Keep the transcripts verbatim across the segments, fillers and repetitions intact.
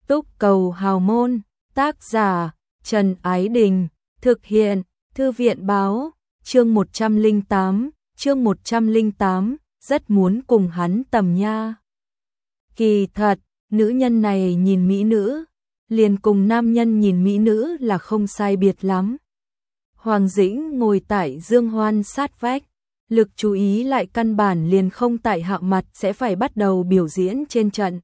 Túc Cầu Hào Môn, tác giả Trần Ái Đình, thực hiện Thư viện Báo, chương một trăm lẻ tám, chương một trăm lẻ tám, rất muốn cùng hắn tầm nha. Kỳ thật, nữ nhân này nhìn mỹ nữ, liền cùng nam nhân nhìn mỹ nữ là không sai biệt lắm. Hoàng Dĩnh ngồi tại Dương Hoan sát vách, lực chú ý lại căn bản liền không tại Hạ Mặt sẽ phải bắt đầu biểu diễn trên trận,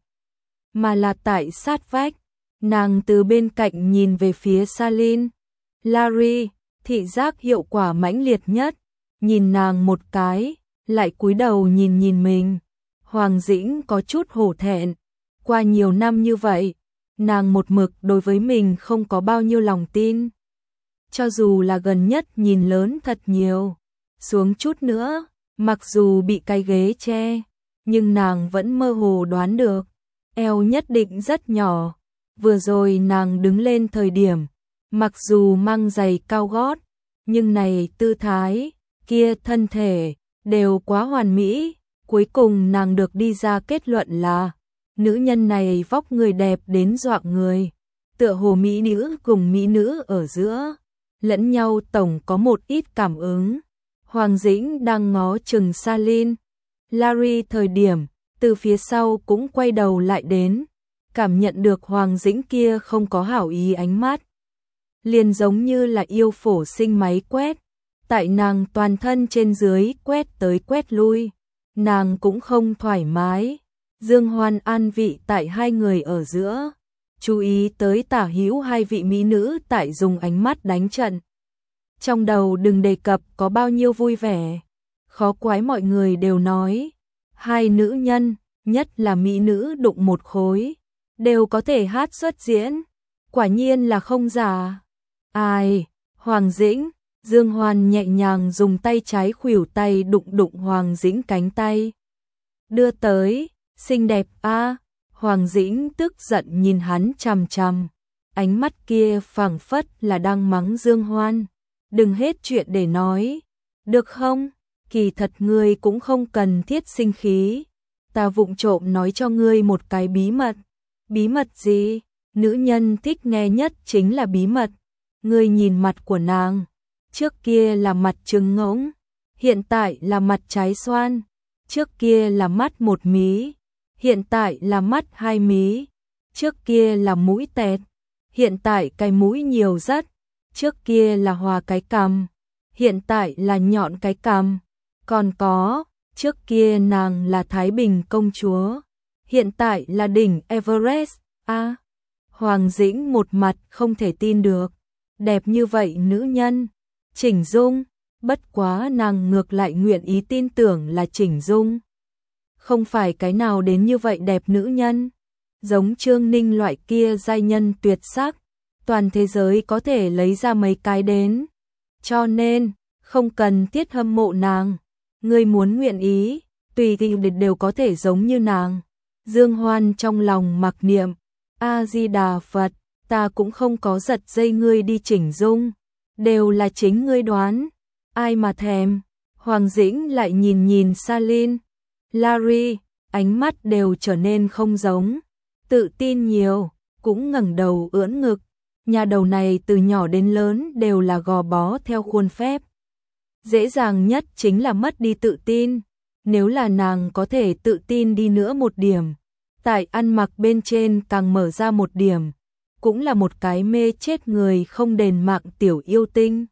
mà là tại sát vách. Nàng từ bên cạnh nhìn về phía Salin, Larry, thị giác hiệu quả mãnh liệt nhất, nhìn nàng một cái, lại cúi đầu nhìn nhìn mình. Hoàng Dĩnh có chút hổ thẹn, qua nhiều năm như vậy, nàng một mực đối với mình không có bao nhiêu lòng tin. Cho dù là gần nhất nhìn lớn thật nhiều, xuống chút nữa, mặc dù bị cái ghế che, nhưng nàng vẫn mơ hồ đoán được, eo nhất định rất nhỏ. Vừa rồi nàng đứng lên thời điểm, mặc dù mang giày cao gót, nhưng này tư thái, kia thân thể, đều quá hoàn mỹ. Cuối cùng nàng được đi ra kết luận là, nữ nhân này vóc người đẹp đến dọa người, tựa hồ mỹ nữ cùng mỹ nữ ở giữa, lẫn nhau tổng có một ít cảm ứng. Hoàng Dĩnh đang ngó chừng Salin, Larry thời điểm, từ phía sau cũng quay đầu lại đến, cảm nhận được Hoàng Dĩnh kia không có hảo ý ánh mắt, liền giống như là yêu phổ sinh máy quét, tại nàng toàn thân trên dưới quét tới quét lui, nàng cũng không thoải mái. Dương Hoan an vị tại hai người ở giữa, chú ý tới tả hữu hai vị mỹ nữ tại dùng ánh mắt đánh trận. Trong đầu đừng đề cập có bao nhiêu vui vẻ, khó quái mọi người đều nói, hai nữ nhân, nhất là mỹ nữ đụng một khối, đều có thể hát xuất diễn, quả nhiên là không giả. Ai, Hoàng Dĩnh, Dương Hoan nhẹ nhàng dùng tay trái khuỷu tay đụng đụng Hoàng Dĩnh cánh tay, đưa tới, xinh đẹp a. À. Hoàng Dĩnh tức giận nhìn hắn chằm chằm, ánh mắt kia phảng phất là đang mắng Dương Hoan, đừng hết chuyện để nói, được không? Kỳ thật ngươi cũng không cần thiết sinh khí, ta vụng trộm nói cho ngươi một cái bí mật. Bí mật gì? Nữ nhân thích nghe nhất chính là bí mật. Ngươi nhìn mặt của nàng, trước kia là mặt trứng ngỗng, hiện tại là mặt trái xoan, trước kia là mắt một mí, hiện tại là mắt hai mí, trước kia là mũi tẹt, hiện tại cái mũi nhiều rất, trước kia là hòa cái cằm, hiện tại là nhọn cái cằm, còn có, trước kia nàng là Thái Bình công chúa, hiện tại là đỉnh Everest. A. À, Hoàng Dĩnh một mặt không thể tin được, đẹp như vậy nữ nhân, chỉnh dung, bất quá nàng ngược lại nguyện ý tin tưởng là chỉnh dung. Không phải cái nào đến như vậy đẹp nữ nhân, giống Trương Ninh loại kia giai nhân tuyệt sắc, toàn thế giới có thể lấy ra mấy cái đến, cho nên, không cần thiết hâm mộ nàng, ngươi muốn nguyện ý, tùy thì đều có thể giống như nàng. Dương Hoan trong lòng mặc niệm, A-di-đà Phật, ta cũng không có giật dây ngươi đi chỉnh dung, đều là chính ngươi đoán, ai mà thèm. Hoàng Dĩnh lại nhìn nhìn Salin, Larry, ánh mắt đều trở nên không giống, tự tin nhiều, cũng ngẩng đầu ưỡn ngực, nhà đầu này từ nhỏ đến lớn đều là gò bó theo khuôn phép. Dễ dàng nhất chính là mất đi tự tin, nếu là nàng có thể tự tin đi nữa một điểm, tại ăn mặc bên trên càng mở ra một điểm, cũng là một cái mê chết người không đền mạng tiểu yêu tinh.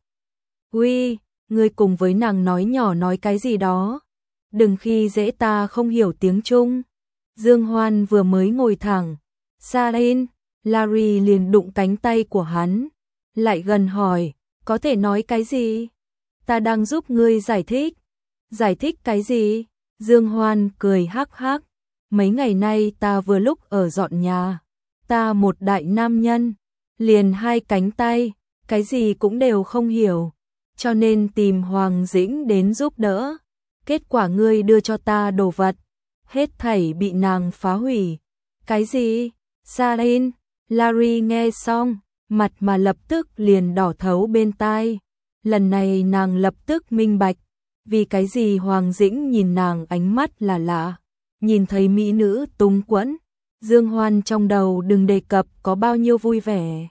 Uy, ngươi cùng với nàng nói nhỏ nói cái gì đó, đừng khi dễ ta không hiểu tiếng Trung. Dương Hoan vừa mới ngồi thẳng, Salin, Larry liền đụng cánh tay của hắn, lại gần hỏi, có thể nói cái gì? Ta đang giúp ngươi giải thích. Giải thích cái gì? Dương Hoan cười hắc hắc, mấy ngày nay ta vừa lúc ở dọn nhà, ta một đại nam nhân, liền hai cánh tay, cái gì cũng đều không hiểu, cho nên tìm Hoàng Dĩnh đến giúp đỡ. Kết quả ngươi đưa cho ta đồ vật, hết thảy bị nàng phá hủy. Cái gì? Salin, Larry nghe xong, mặt mà lập tức liền đỏ thấu bên tai. Lần này nàng lập tức minh bạch, vì cái gì Hoàng Dĩnh nhìn nàng ánh mắt là lạ, nhìn thấy mỹ nữ túng quẫn, Dương Hoan trong đầu đừng đề cập có bao nhiêu vui vẻ.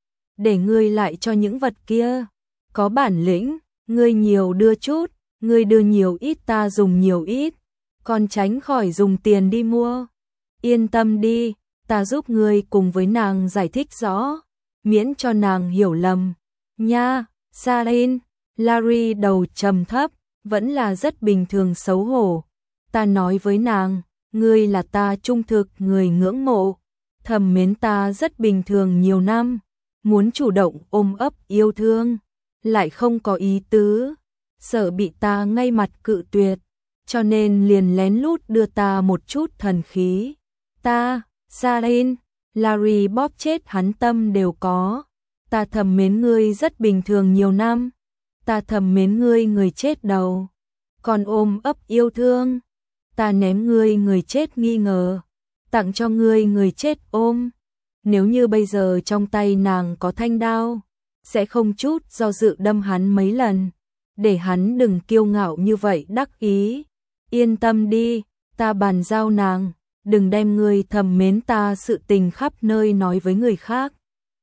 Để ngươi lại cho những vật kia. Có bản lĩnh, ngươi nhiều đưa chút, ngươi đưa nhiều ít ta dùng nhiều ít, còn tránh khỏi dùng tiền đi mua. Yên tâm đi, ta giúp ngươi cùng với nàng giải thích rõ, miễn cho nàng hiểu lầm. Nha, Sarin, Larry đầu trầm thấp, vẫn là rất bình thường xấu hổ. Ta nói với nàng, ngươi là ta trung thực người ngưỡng mộ, thầm mến ta rất bình thường nhiều năm, muốn chủ động ôm ấp yêu thương, lại không có ý tứ, sợ bị ta ngay mặt cự tuyệt, cho nên liền lén lút đưa ta một chút thần khí. Ta, Sarin, Larry bóp chết hắn tâm đều có. Ta thầm mến ngươi rất bình thường nhiều năm. Ta thầm mến ngươi người chết đầu. Còn ôm ấp yêu thương. Ta ném ngươi người chết nghi ngờ. Tặng cho ngươi người chết ôm. Nếu như bây giờ trong tay nàng có thanh đao, sẽ không chút do dự đâm hắn mấy lần. Để hắn đừng kiêu ngạo như vậy đắc ý. Yên tâm đi, ta bàn giao nàng. Đừng đem ngươi thầm mến ta sự tình khắp nơi nói với người khác.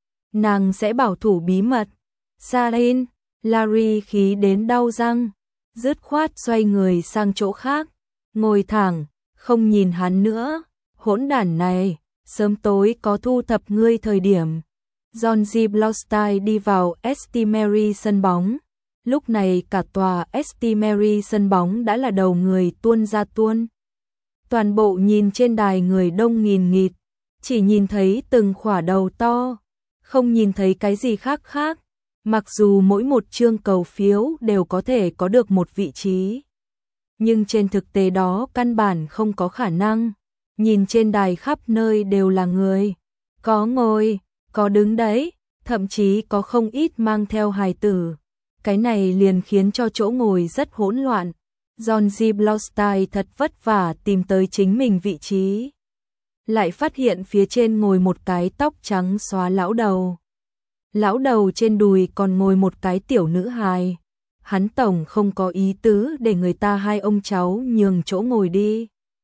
Nàng sẽ bảo thủ bí mật. Sarin, Larry khí đến đau răng, dứt khoát xoay người sang chỗ khác, ngồi thẳng, không nhìn hắn nữa. Hỗn đản này, sớm tối có thu thập ngươi thời điểm. John G. Blaustein đi vào ét tê Mary sân bóng. Lúc này cả tòa ét tê Mary sân bóng đã là đầu người tuôn ra tuôn. Toàn bộ nhìn trên đài người đông nghìn nghịt, chỉ nhìn thấy từng khỏa đầu to, không nhìn thấy cái gì khác khác. Mặc dù mỗi một chương cầu phiếu đều có thể có được một vị trí, nhưng trên thực tế đó căn bản không có khả năng. Nhìn trên đài khắp nơi đều là người, có ngồi, có đứng đấy, thậm chí có không ít mang theo hài tử. Cái này liền khiến cho chỗ ngồi rất hỗn loạn. John G. Blaustein thật vất vả tìm tới chính mình vị trí, lại phát hiện phía trên ngồi một cái tóc trắng xóa lão đầu. Lão đầu trên đùi còn ngồi một cái tiểu nữ hài. Hắn tổng không có ý tứ để người ta hai ông cháu nhường chỗ ngồi đi.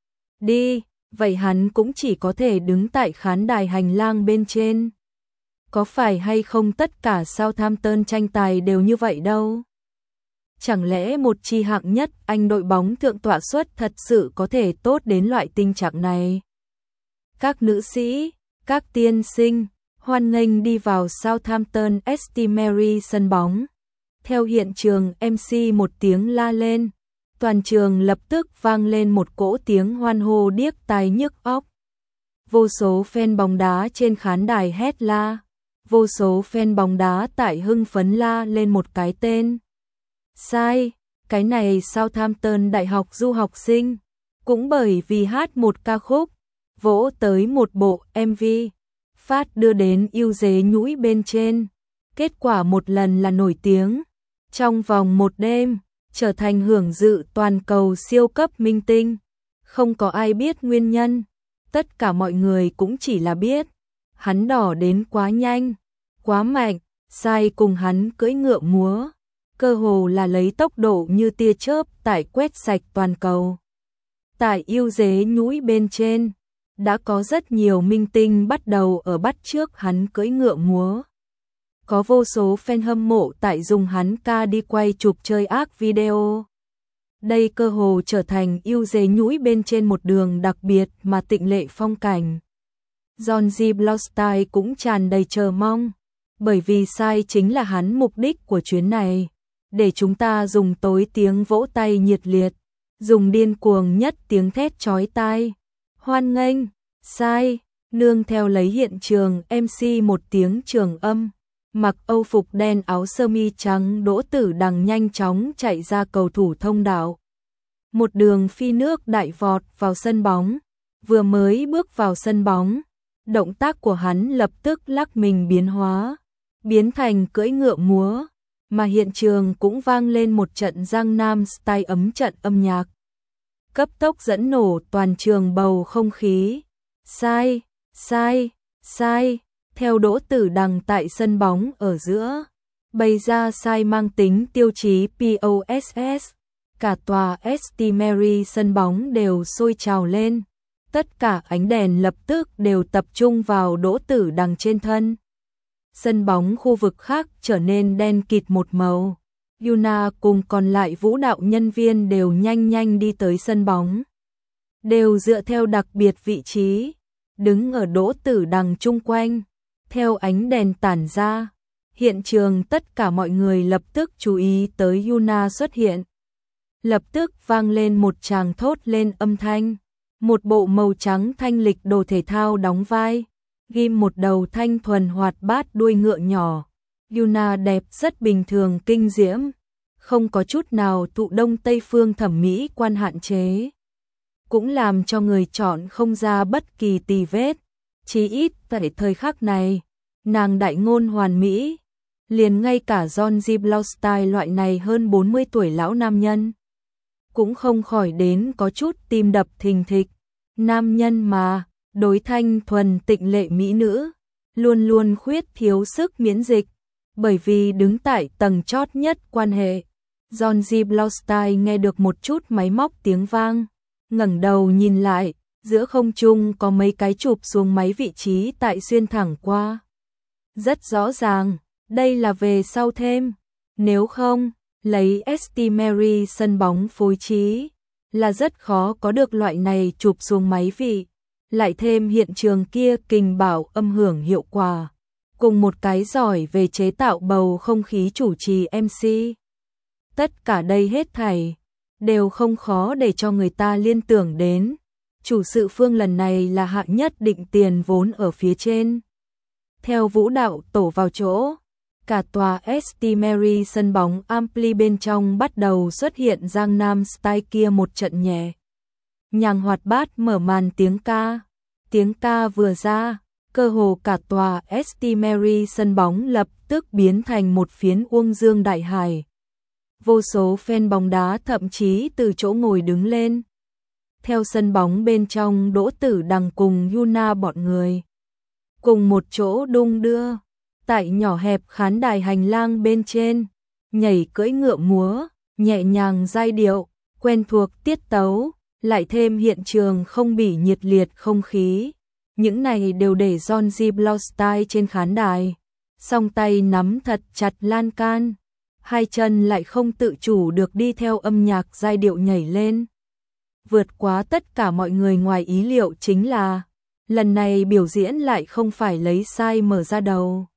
Đi, vậy hắn cũng chỉ có thể đứng tại khán đài hành lang bên trên. Có phải hay không tất cả Southampton tranh tài đều như vậy đâu? Chẳng lẽ một chi hạng nhất Anh đội bóng thượng tọa suất thật sự có thể tốt đến loại tình trạng này? Các nữ sĩ, các tiên sinh, hoan nghênh đi vào Southampton ét tê Mary sân bóng. Theo hiện trường em xê một tiếng la lên, toàn trường lập tức vang lên một cỗ tiếng hoan hô điếc tai nhức óc. Vô số fan bóng đá trên khán đài hét la, vô số fan bóng đá tại hưng phấn la lên một cái tên. Sai, cái này Southampton đại học du học sinh, cũng bởi vì hát một ca khúc, vỗ tới một bộ em vê, phát đưa đến ưu dế nhũi bên trên. Kết quả một lần là nổi tiếng, trong vòng một đêm, trở thành hưởng dự toàn cầu siêu cấp minh tinh. Không có ai biết nguyên nhân, tất cả mọi người cũng chỉ là biết, hắn đỏ đến quá nhanh, quá mạnh, sai cùng hắn cưỡi ngựa múa. Cơ hồ là lấy tốc độ như tia chớp tại quét sạch toàn cầu. Tại ưu dế nhũi bên trên, đã có rất nhiều minh tinh bắt đầu ở bắt chước hắn cưỡi ngựa múa. Có vô số fan hâm mộ tại dùng hắn ca đi quay chụp chơi ác video. Đây cơ hồ trở thành ưu dế nhũi bên trên một đường đặc biệt mà tịnh lệ phong cảnh. John G. Blaustein cũng tràn đầy chờ mong, bởi vì sai chính là hắn mục đích của chuyến này. Để chúng ta dùng tối tiếng vỗ tay nhiệt liệt, dùng điên cuồng nhất tiếng thét chói tai. Hoan nghênh, sai, nương theo lấy hiện trường em xê một tiếng trường âm, mặc âu phục đen áo sơ mi trắng Đỗ Tử Đằng nhanh chóng chạy ra cầu thủ thông đạo. Một đường phi nước đại vọt vào sân bóng, vừa mới bước vào sân bóng, động tác của hắn lập tức lắc mình biến hóa, biến thành cưỡi ngựa múa. Mà hiện trường cũng vang lên một trận Gangnam Style ấm trận âm nhạc. Cấp tốc dẫn nổ toàn trường bầu không khí. Sai, sai, sai, theo Đỗ Tử Đằng tại sân bóng ở giữa. Bày ra sai mang tính tiêu chí pê ô ét ét. Cả tòa ét tê Mary sân bóng đều sôi trào lên. Tất cả ánh đèn lập tức đều tập trung vào Đỗ Tử Đằng trên thân. Sân bóng khu vực khác trở nên đen kịt một màu. Yuna cùng còn lại vũ đạo nhân viên đều nhanh nhanh đi tới sân bóng. Đều dựa theo đặc biệt vị trí, đứng ở Đỗ Tử Đằng chung quanh. Theo ánh đèn tản ra, hiện trường tất cả mọi người lập tức chú ý tới Yuna xuất hiện. Lập tức vang lên một tràng thốt lên âm thanh. Một bộ màu trắng thanh lịch đồ thể thao đóng vai, ghim một đầu thanh thuần hoạt bát đuôi ngựa nhỏ. Yuna đẹp rất bình thường kinh diễm, không có chút nào thụ đông Tây phương thẩm mỹ quan hạn chế. Cũng làm cho người chọn không ra bất kỳ tì vết, chí ít tại thời khắc này, nàng đại ngôn hoàn mỹ, liền ngay cả John G. Blaustein loại này hơn bốn mươi tuổi lão nam nhân cũng không khỏi đến có chút tim đập thình thịch. Nam nhân mà, đối thanh thuần tịnh lệ mỹ nữ, luôn luôn khuyết thiếu sức miễn dịch, bởi vì đứng tại tầng chót nhất quan hệ. John G. Blaustein nghe được một chút máy móc tiếng vang, ngẩng đầu nhìn lại, giữa không trung có mấy cái chụp xuống máy vị trí tại xuyên thẳng qua. Rất rõ ràng, đây là về sau thêm, nếu không, lấy St. Mary sân bóng phối trí, là rất khó có được loại này chụp xuống máy vị, lại thêm hiện trường kia kình bảo âm hưởng hiệu quả, cùng một cái giỏi về chế tạo bầu không khí chủ trì em xê. Tất cả đây hết thảy, đều không khó để cho người ta liên tưởng đến, chủ sự phương lần này là hạ nhất định tiền vốn ở phía trên. Theo vũ đạo tổ vào chỗ, cả tòa St. Mary sân bóng Ampli bên trong bắt đầu xuất hiện Giang Nam Style kia một trận nhẹ nhàng hoạt bát mở màn tiếng ca. Tiếng ca vừa ra, cơ hồ cả tòa St. Mary sân bóng lập tức biến thành một phiến uông dương đại hải. Vô số fan bóng đá thậm chí từ chỗ ngồi đứng lên. Theo sân bóng bên trong Đỗ Tử Đằng cùng Yuna bọn người cùng một chỗ đung đưa. Tại nhỏ hẹp khán đài hành lang bên trên, nhảy cưỡi ngựa múa, nhẹ nhàng giai điệu, quen thuộc tiết tấu, lại thêm hiện trường không bị nhiệt liệt không khí. Những này đều để John G. Blaustein trên khán đài, song tay nắm thật chặt lan can, hai chân lại không tự chủ được đi theo âm nhạc giai điệu nhảy lên. Vượt quá tất cả mọi người ngoài ý liệu chính là, lần này biểu diễn lại không phải lấy sai mở ra đầu.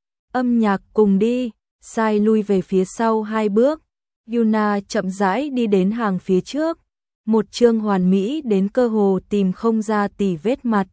Âm nhạc cùng đi, sai lui về phía sau hai bước, Yuna chậm rãi đi đến hàng phía trước, một trương hoàn mỹ đến cơ hồ tìm không ra tì vết mặt.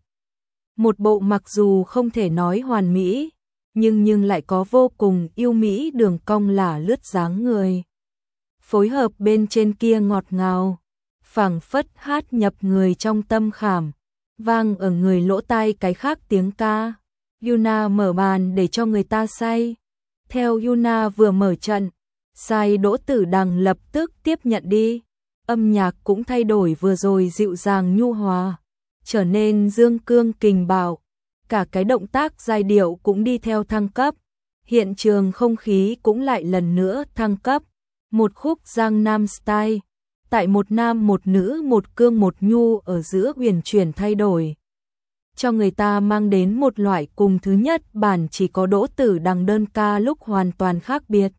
Một bộ mặc dù không thể nói hoàn mỹ, nhưng nhưng lại có vô cùng yêu mỹ đường cong lả lướt dáng người. Phối hợp bên trên kia ngọt ngào, phảng phất hát nhập người trong tâm khảm, vang ở người lỗ tai cái khác tiếng ca. Yuna mở màn để cho người ta say. Theo Yuna vừa mở trận, sai Đỗ Tử Đằng lập tức tiếp nhận đi. Âm nhạc cũng thay đổi vừa rồi dịu dàng nhu hòa, trở nên dương cương kình bạo. Cả cái động tác giai điệu cũng đi theo thăng cấp. Hiện trường không khí cũng lại lần nữa thăng cấp. Một khúc Giang Nam Style, tại một nam một nữ một cương một nhu ở giữa huyền chuyển thay đổi, cho người ta mang đến một loại cùng thứ nhất bản chỉ có Đỗ Tử Đằng đơn ca lúc hoàn toàn khác biệt.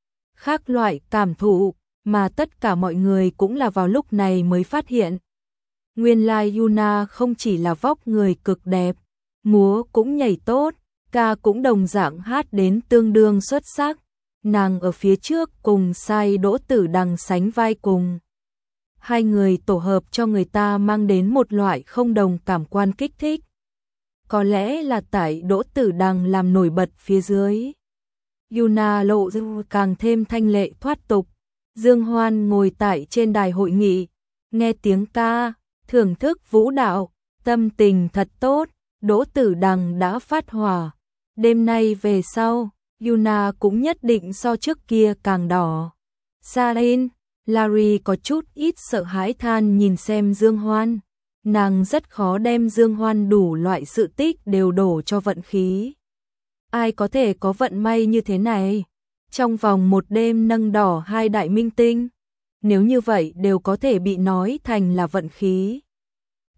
Khác loại cảm thụ mà tất cả mọi người cũng là vào lúc này mới phát hiện. Nguyên lai Yuna không chỉ là vóc người cực đẹp, múa cũng nhảy tốt, ca cũng đồng dạng hát đến tương đương xuất sắc. Nàng ở phía trước cùng sai Đỗ Tử Đằng sánh vai cùng. Hai người tổ hợp cho người ta mang đến một loại không đồng cảm quan kích thích. Có lẽ là tại Đỗ Tử Đằng làm nổi bật phía dưới, Yuna lộ ra càng thêm thanh lệ thoát tục. Dương Hoan ngồi tại trên đài hội nghị, nghe tiếng ca, thưởng thức vũ đạo, tâm tình thật tốt. Đỗ Tử Đằng đã phát hỏa, đêm nay về sau, Yuna cũng nhất định so trước kia càng đỏ. Sarin, Larry có chút ít sợ hãi than nhìn xem Dương Hoan. Nàng rất khó đem Dương Hoan đủ loại sự tích đều đổ cho vận khí. Ai có thể có vận may như thế này? Trong vòng một đêm nâng đỏ hai đại minh tinh. Nếu như vậy đều có thể bị nói thành là vận khí.